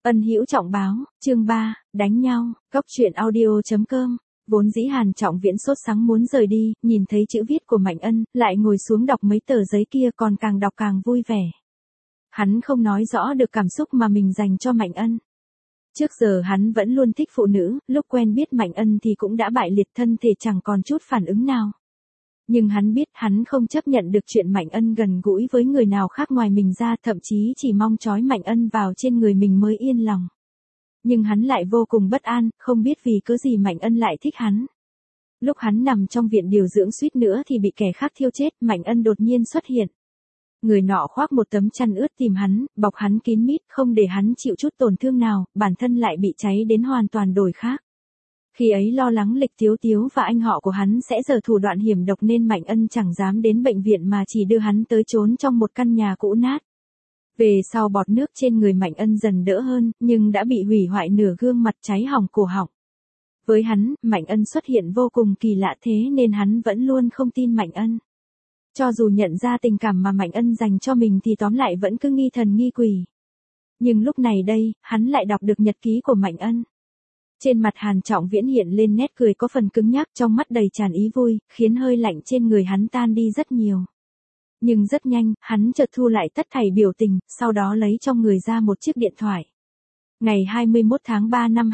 Ân Hữu Trọng báo, chương 3, đánh nhau, Góc Truyện Audio.com. Vốn dĩ Hàn Trọng Viễn sốt sắng muốn rời đi, nhìn thấy chữ viết của Mạnh Ân, lại ngồi xuống đọc mấy tờ giấy kia còn càng đọc càng vui vẻ. Hắn không nói rõ được cảm xúc mà mình dành cho Mạnh Ân. Trước giờ hắn vẫn luôn thích phụ nữ, lúc quen biết Mạnh Ân thì cũng đã bại liệt, thân thể chẳng còn chút phản ứng nào. Nhưng hắn biết hắn không chấp nhận được chuyện Mạnh Ân gần gũi với người nào khác ngoài mình ra, thậm chí chỉ mong trói Mạnh Ân vào trên người mình mới yên lòng. Nhưng hắn lại vô cùng bất an, không biết vì cớ gì Mạnh Ân lại thích hắn. Lúc hắn nằm trong viện điều dưỡng suýt nữa thì bị kẻ khác thiêu chết, Mạnh Ân đột nhiên xuất hiện. Người nọ khoác một tấm chăn ướt tìm hắn, bọc hắn kín mít, không để hắn chịu chút tổn thương nào, bản thân lại bị cháy đến hoàn toàn đổi khác. Khi ấy lo lắng Lịch Tiếu Tiếu và anh họ của hắn sẽ giở thủ đoạn hiểm độc nên Mạnh Ân chẳng dám đến bệnh viện mà chỉ đưa hắn tới trốn trong một căn nhà cũ nát. Về sau bọt nước trên người Mạnh Ân dần đỡ hơn, nhưng đã bị hủy hoại nửa gương mặt, cháy hỏng cổ họng. Với hắn, Mạnh Ân xuất hiện vô cùng kỳ lạ, thế nên hắn vẫn luôn không tin Mạnh Ân. Cho dù nhận ra tình cảm mà Mạnh Ân dành cho mình thì tóm lại vẫn cứ nghi thần nghi quỷ. Nhưng lúc này đây, hắn lại đọc được nhật ký của Mạnh Ân. Trên mặt Hàn Trọng Viễn hiện lên nét cười có phần cứng nhắc, trong mắt đầy tràn ý vui, khiến hơi lạnh trên người hắn tan đi rất nhiều. Nhưng rất nhanh, hắn chợt thu lại tất thảy biểu tình, sau đó lấy trong người ra một chiếc điện thoại. Ngày 21 tháng 3 năm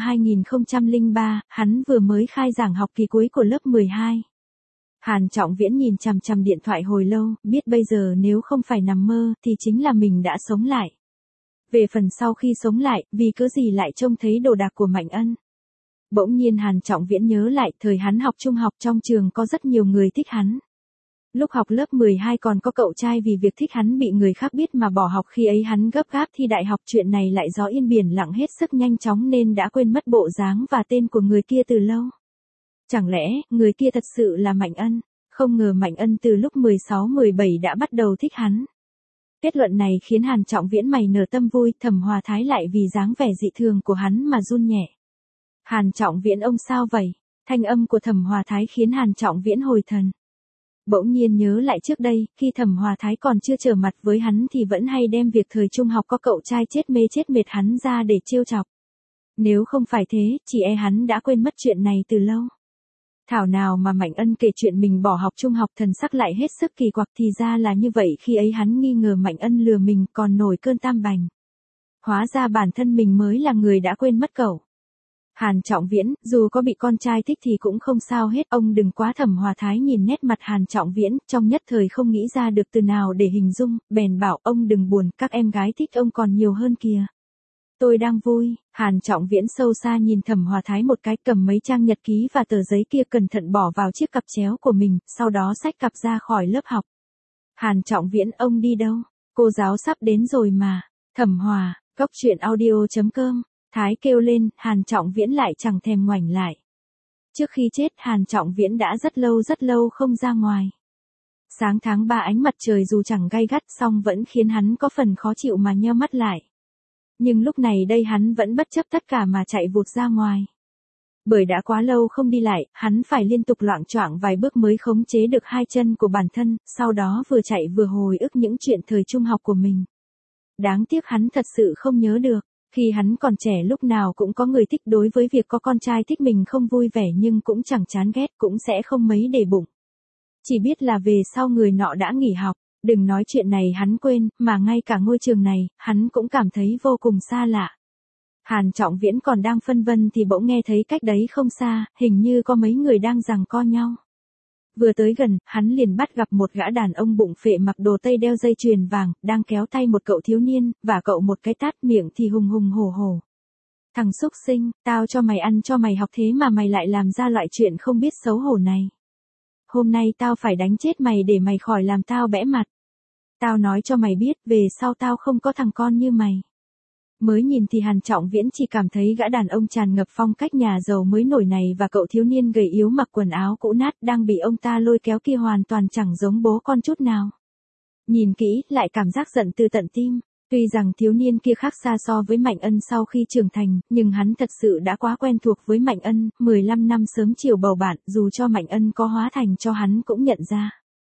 2003, hắn vừa mới khai giảng học kỳ cuối của lớp 12. Hàn Trọng Viễn nhìn chằm chằm điện thoại hồi lâu, biết bây giờ nếu không phải nằm mơ thì chính là mình đã sống lại. Về phần sau khi sống lại, vì cớ gì lại trông thấy đồ đạc của Mạnh Ân. Bỗng nhiên Hàn Trọng Viễn nhớ lại, thời hắn học trung học trong trường có rất nhiều người thích hắn. Lúc học lớp 12 còn có cậu trai vì việc thích hắn bị người khác biết mà bỏ học, khi ấy hắn gấp gáp thi đại học, chuyện này lại gió yên biển lặng hết sức nhanh chóng nên đã quên mất bộ dáng và tên của người kia từ lâu. Chẳng lẽ, người kia thật sự là Mạnh Ân? Không ngờ Mạnh Ân từ lúc 16-17 đã bắt đầu thích hắn. Kết luận này khiến Hàn Trọng Viễn mày nở tâm vui, Thẩm Hòa Thái lại vì dáng vẻ dị thường của hắn mà run nhẹ. Hàn Trọng Viễn, ông sao vậy? Thanh âm của Thẩm Hòa Thái khiến Hàn Trọng Viễn hồi thần. Bỗng nhiên nhớ lại trước đây, khi Thẩm Hòa Thái còn chưa trở mặt với hắn thì vẫn hay đem việc thời trung học có cậu trai chết mê chết mệt hắn ra để trêu chọc. Nếu không phải thế, chỉ e hắn đã quên mất chuyện này từ lâu. Thảo nào mà Mạnh Ân kể chuyện mình bỏ học trung học, thần sắc lại hết sức kỳ quặc, thì ra là như vậy, khi ấy hắn nghi ngờ Mạnh Ân lừa mình còn nổi cơn tam bành. Hóa ra bản thân mình mới là người đã quên mất cậu. Hàn Trọng Viễn, dù có bị con trai thích thì cũng không sao hết, ông đừng quá. Thẩm Hòa Thái nhìn nét mặt Hàn Trọng Viễn, trong nhất thời không nghĩ ra được từ nào để hình dung, bèn bảo, ông đừng buồn, các em gái thích ông còn nhiều hơn kìa. Tôi đang vui. Hàn Trọng Viễn sâu xa nhìn Thẩm Hòa Thái một cái, cầm mấy trang nhật ký và tờ giấy kia cẩn thận bỏ vào chiếc cặp chéo của mình, sau đó xách cặp ra khỏi lớp học. Hàn Trọng Viễn, ông đi đâu? Cô giáo sắp đến rồi mà. Thẩm Hòa, Góc Truyện Audio.com. Thái kêu lên, Hàn Trọng Viễn lại chẳng thèm ngoảnh lại. Trước khi chết, Hàn Trọng Viễn đã rất lâu không ra ngoài. Sáng tháng 3 ánh mặt trời dù chẳng gay gắt song vẫn khiến hắn có phần khó chịu mà nheo mắt lại. Nhưng lúc này đây hắn vẫn bất chấp tất cả mà chạy vụt ra ngoài. Bởi đã quá lâu không đi lại, hắn phải liên tục loạng choạng vài bước mới khống chế được hai chân của bản thân, sau đó vừa chạy vừa hồi ức những chuyện thời trung học của mình. Đáng tiếc hắn thật sự không nhớ được. Khi hắn còn trẻ lúc nào cũng có người thích, đối với việc có con trai thích mình không vui vẻ nhưng cũng chẳng chán ghét, cũng sẽ không mấy để bụng. Chỉ biết là về sau người nọ đã nghỉ học, đừng nói chuyện này hắn quên, mà ngay cả ngôi trường này, hắn cũng cảm thấy vô cùng xa lạ. Hàn Trọng Viễn còn đang phân vân thì bỗng nghe thấy cách đấy không xa, hình như có mấy người đang giằng co nhau. Vừa tới gần, hắn liền bắt gặp một gã đàn ông bụng phệ mặc đồ tây đeo dây chuyền vàng, đang kéo tay một cậu thiếu niên, và cậu một cái tát, miệng thì hùng hùng hổ hổ. Thằng xúc sinh, tao cho mày ăn cho mày học thế mà mày lại làm ra loại chuyện không biết xấu hổ này. Hôm nay tao phải đánh chết mày để mày khỏi làm tao bẽ mặt. Tao nói cho mày biết, về sau tao không có thằng con như mày. Mới nhìn thì Hàn Trọng Viễn chỉ cảm thấy gã đàn ông tràn ngập phong cách nhà giàu mới nổi này và cậu thiếu niên gầy yếu mặc quần áo cũ nát đang bị ông ta lôi kéo kia hoàn toàn chẳng giống bố con chút nào. Nhìn kỹ, lại cảm giác giận từ tận tim. Tuy rằng thiếu niên kia khác xa so với Mạnh Ân sau khi trưởng thành, nhưng hắn thật sự đã quá quen thuộc với Mạnh Ân, 15 năm sớm chiều bầu bạn, dù cho Mạnh Ân có hóa thành cho hắn cũng nhận ra.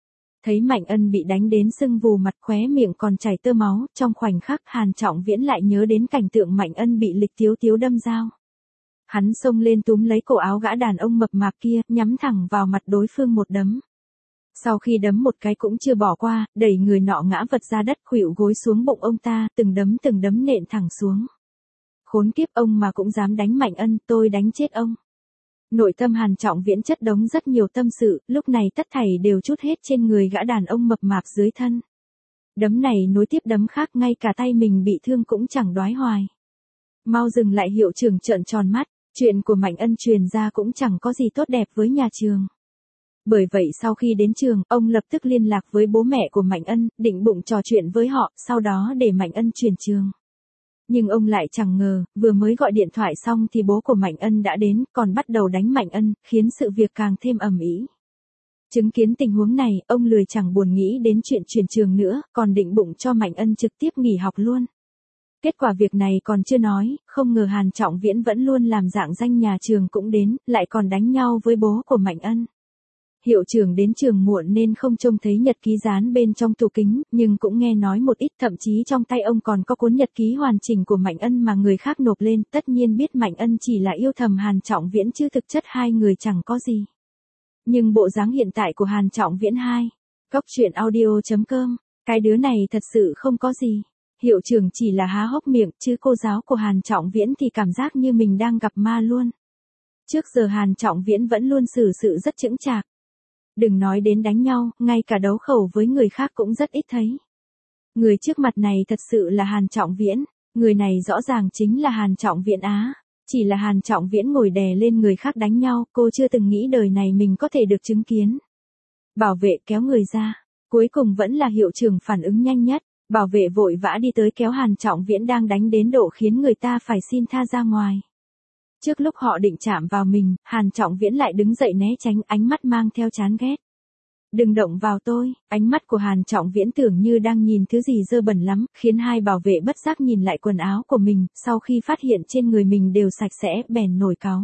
Thấy Mạnh Ân bị đánh đến sưng vù mặt, khóe miệng còn chảy tơ máu, trong khoảnh khắc Hàn Trọng Viễn lại nhớ đến cảnh tượng Mạnh Ân bị Lịch Tiếu Tiếu đâm dao. Hắn xông lên túm lấy cổ áo gã đàn ông mập mạp kia, nhắm thẳng vào mặt đối phương một đấm. Sau khi đấm một cái cũng chưa bỏ qua, đẩy người nọ ngã vật ra đất, khuỵu gối xuống bụng ông ta, từng đấm nện thẳng xuống. Khốn kiếp, ông mà cũng dám đánh Mạnh Ân, tôi đánh chết ông. Nội tâm Hàn Trọng Viễn chất đống rất nhiều tâm sự, lúc này tất thảy đều trút hết trên người gã đàn ông mập mạp dưới thân. Đấm này nối tiếp đấm khác, ngay cả tay mình bị thương cũng chẳng đoái hoài. Mau dừng lại, hiệu trưởng trợn tròn mắt, chuyện của Mạnh Ân truyền ra cũng chẳng có gì tốt đẹp với nhà trường. Bởi vậy sau khi đến trường, ông lập tức liên lạc với bố mẹ của Mạnh Ân, định bụng trò chuyện với họ, sau đó để Mạnh Ân chuyển trường. Nhưng ông lại chẳng ngờ, vừa mới gọi điện thoại xong thì bố của Mạnh Ân đã đến, còn bắt đầu đánh Mạnh Ân, khiến sự việc càng thêm ầm ĩ. Chứng kiến tình huống này, ông lười chẳng buồn nghĩ đến chuyện chuyển trường nữa, còn định bụng cho Mạnh Ân trực tiếp nghỉ học luôn. Kết quả việc này còn chưa nói, không ngờ Hàn Trọng Viễn vẫn luôn làm dạng danh nhà trường cũng đến, lại còn đánh nhau với bố của Mạnh Ân. Hiệu trưởng đến trường muộn nên không trông thấy nhật ký dán bên trong tủ kính, nhưng cũng nghe nói một ít, thậm chí trong tay ông còn có cuốn nhật ký hoàn chỉnh của Mạnh Ân mà người khác nộp lên, tất nhiên biết Mạnh Ân chỉ là yêu thầm Hàn Trọng Viễn chứ thực chất hai người chẳng có gì. Nhưng bộ dáng hiện tại của Hàn Trọng Viễn Cóc truyện audio.com, cái đứa này thật sự không có gì. Hiệu trưởng chỉ là há hốc miệng, chứ cô giáo của Hàn Trọng Viễn thì cảm giác như mình đang gặp ma luôn. Trước giờ Hàn Trọng Viễn vẫn luôn xử sự rất chững chạc. Đừng nói đến đánh nhau, ngay cả đấu khẩu với người khác cũng rất ít thấy. Người trước mặt này thật sự là Hàn Trọng Viễn, người này rõ ràng chính là Hàn Trọng Viễn á. Chỉ là Hàn Trọng Viễn ngồi đè lên người khác đánh nhau, cô chưa từng nghĩ đời này mình có thể được chứng kiến. Bảo vệ kéo người ra, cuối cùng vẫn là hiệu trưởng phản ứng nhanh nhất. Bảo vệ vội vã đi tới kéo Hàn Trọng Viễn đang đánh đến độ khiến người ta phải xin tha ra ngoài. Trước lúc họ định chạm vào mình, Hàn Trọng Viễn lại đứng dậy né tránh, ánh mắt mang theo chán ghét. Đừng động vào tôi, ánh mắt của Hàn Trọng Viễn tưởng như đang nhìn thứ gì dơ bẩn lắm, khiến hai bảo vệ bất giác nhìn lại quần áo của mình, sau khi phát hiện trên người mình đều sạch sẽ, bèn nổi cáu.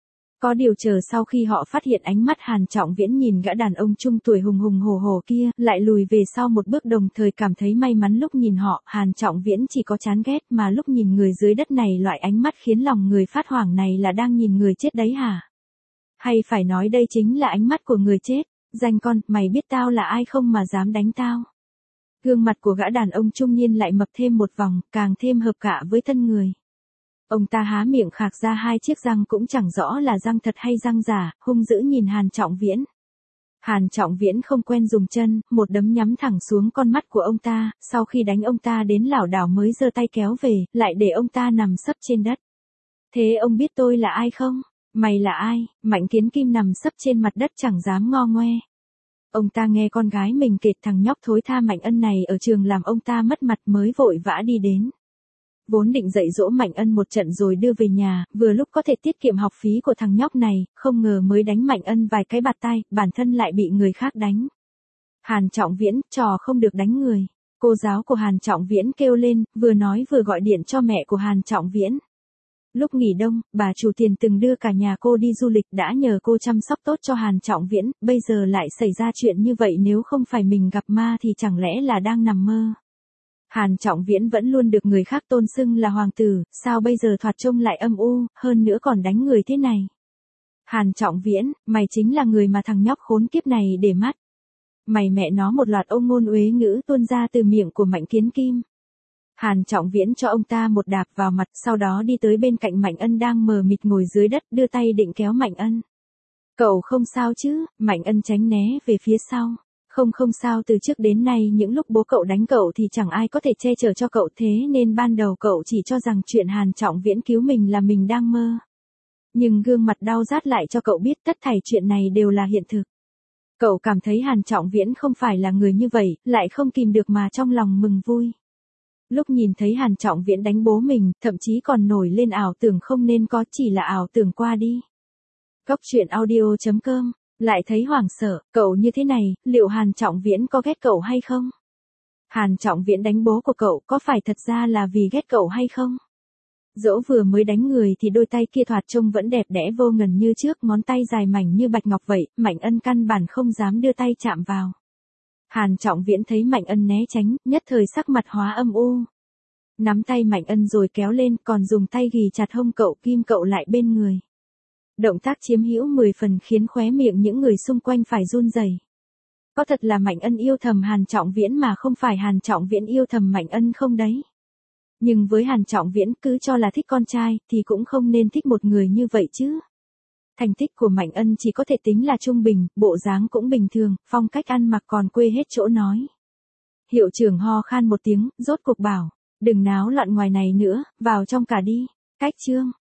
Có điều chờ sau khi họ phát hiện ánh mắt Hàn Trọng Viễn nhìn gã đàn ông trung tuổi hùng hùng hổ hổ kia, lại lùi về sau một bước, đồng thời cảm thấy may mắn. Lúc nhìn họ, Hàn Trọng Viễn chỉ có chán ghét, mà lúc nhìn người dưới đất này, loại ánh mắt khiến lòng người phát hoảng này là đang nhìn người chết đấy hả? Hay phải nói đây chính là ánh mắt của người chết? Danh con, mày biết tao là ai không mà dám đánh tao? Gương mặt của gã đàn ông trung niên lại mập thêm một vòng, càng thêm hợp cả với thân người. Ông ta há miệng khạc ra hai chiếc răng cũng chẳng rõ là răng thật hay răng giả, hung dữ nhìn Hàn Trọng Viễn. Hàn Trọng Viễn không quen dùng chân, một đấm nhắm thẳng xuống con mắt của ông ta, sau khi đánh ông ta đến lảo đảo mới giơ tay kéo về, lại để ông ta nằm sấp trên đất. Thế ông biết tôi là ai không? Mày là ai? Mạnh Kiến Kim nằm sấp trên mặt đất chẳng dám ngo ngoe. Ông ta nghe con gái mình kể thằng nhóc thối tha Mạnh Ân này ở trường làm ông ta mất mặt mới vội vã đi đến. Vốn định dạy dỗ Mạnh Ân một trận rồi đưa về nhà, vừa lúc có thể tiết kiệm học phí của thằng nhóc này, không ngờ mới đánh Mạnh Ân vài cái bạt tay, bản thân lại bị người khác đánh. Hàn Trọng Viễn, trò không được đánh người. Cô giáo của Hàn Trọng Viễn kêu lên, vừa nói vừa gọi điện cho mẹ của Hàn Trọng Viễn. Lúc nghỉ đông, bà chủ tiền từng đưa cả nhà cô đi du lịch đã nhờ cô chăm sóc tốt cho Hàn Trọng Viễn, bây giờ lại xảy ra chuyện như vậy, nếu không phải mình gặp ma thì chẳng lẽ là đang nằm mơ. Hàn Trọng Viễn vẫn luôn được người khác tôn xưng là hoàng tử, sao bây giờ thoạt trông lại âm u, hơn nữa còn đánh người thế này. Hàn Trọng Viễn, mày chính là người mà thằng nhóc khốn kiếp này để mắt. Mày mẹ nó, một loạt ông ngôn uế ngữ tuôn ra từ miệng của Mạnh Kiến Kim. Hàn Trọng Viễn cho ông ta một đạp vào mặt, sau đó đi tới bên cạnh Mạnh Ân đang mờ mịt ngồi dưới đất, đưa tay định kéo Mạnh Ân. Cậu không sao chứ? Mạnh Ân tránh né về phía sau. Không sao, từ trước đến nay những lúc bố cậu đánh cậu thì chẳng ai có thể che chở cho cậu, thế nên ban đầu cậu chỉ cho rằng chuyện Hàn Trọng Viễn cứu mình là mình đang mơ. Nhưng gương mặt đau rát lại cho cậu biết tất thảy chuyện này đều là hiện thực. Cậu cảm thấy Hàn Trọng Viễn không phải là người như vậy, lại không kìm được mà trong lòng mừng vui. Lúc nhìn thấy Hàn Trọng Viễn đánh bố mình, thậm chí còn nổi lên ảo tưởng không nên có, chỉ là ảo tưởng qua đi. Cóc truyện audio.com, lại thấy hoảng sợ, cậu như thế này, liệu Hàn Trọng Viễn có ghét cậu hay không? Hàn Trọng Viễn đánh bố của cậu có phải thật ra là vì ghét cậu hay không? Dẫu vừa mới đánh người thì đôi tay kia thoạt trông vẫn đẹp đẽ vô ngần như trước, ngón tay dài mảnh như bạch ngọc vậy, Mạnh Ân căn bản không dám đưa tay chạm vào. Hàn Trọng Viễn thấy Mạnh Ân né tránh, nhất thời sắc mặt hóa âm u. Nắm tay Mạnh Ân rồi kéo lên, còn dùng tay ghì chặt hông cậu, kim cậu lại bên người. Động tác chiếm hữu 10 phần khiến khóe miệng những người xung quanh phải run rẩy. Có thật là Mạnh Ân yêu thầm Hàn Trọng Viễn mà không phải Hàn Trọng Viễn yêu thầm Mạnh Ân không đấy? Nhưng với Hàn Trọng Viễn cứ cho là thích con trai thì cũng không nên thích một người như vậy chứ. Thành tích của Mạnh Ân chỉ có thể tính là trung bình, bộ dáng cũng bình thường, phong cách ăn mặc còn quê hết chỗ nói. Hiệu trưởng ho khan một tiếng, rốt cuộc bảo, đừng náo loạn ngoài này nữa, vào trong cả đi. Cách chương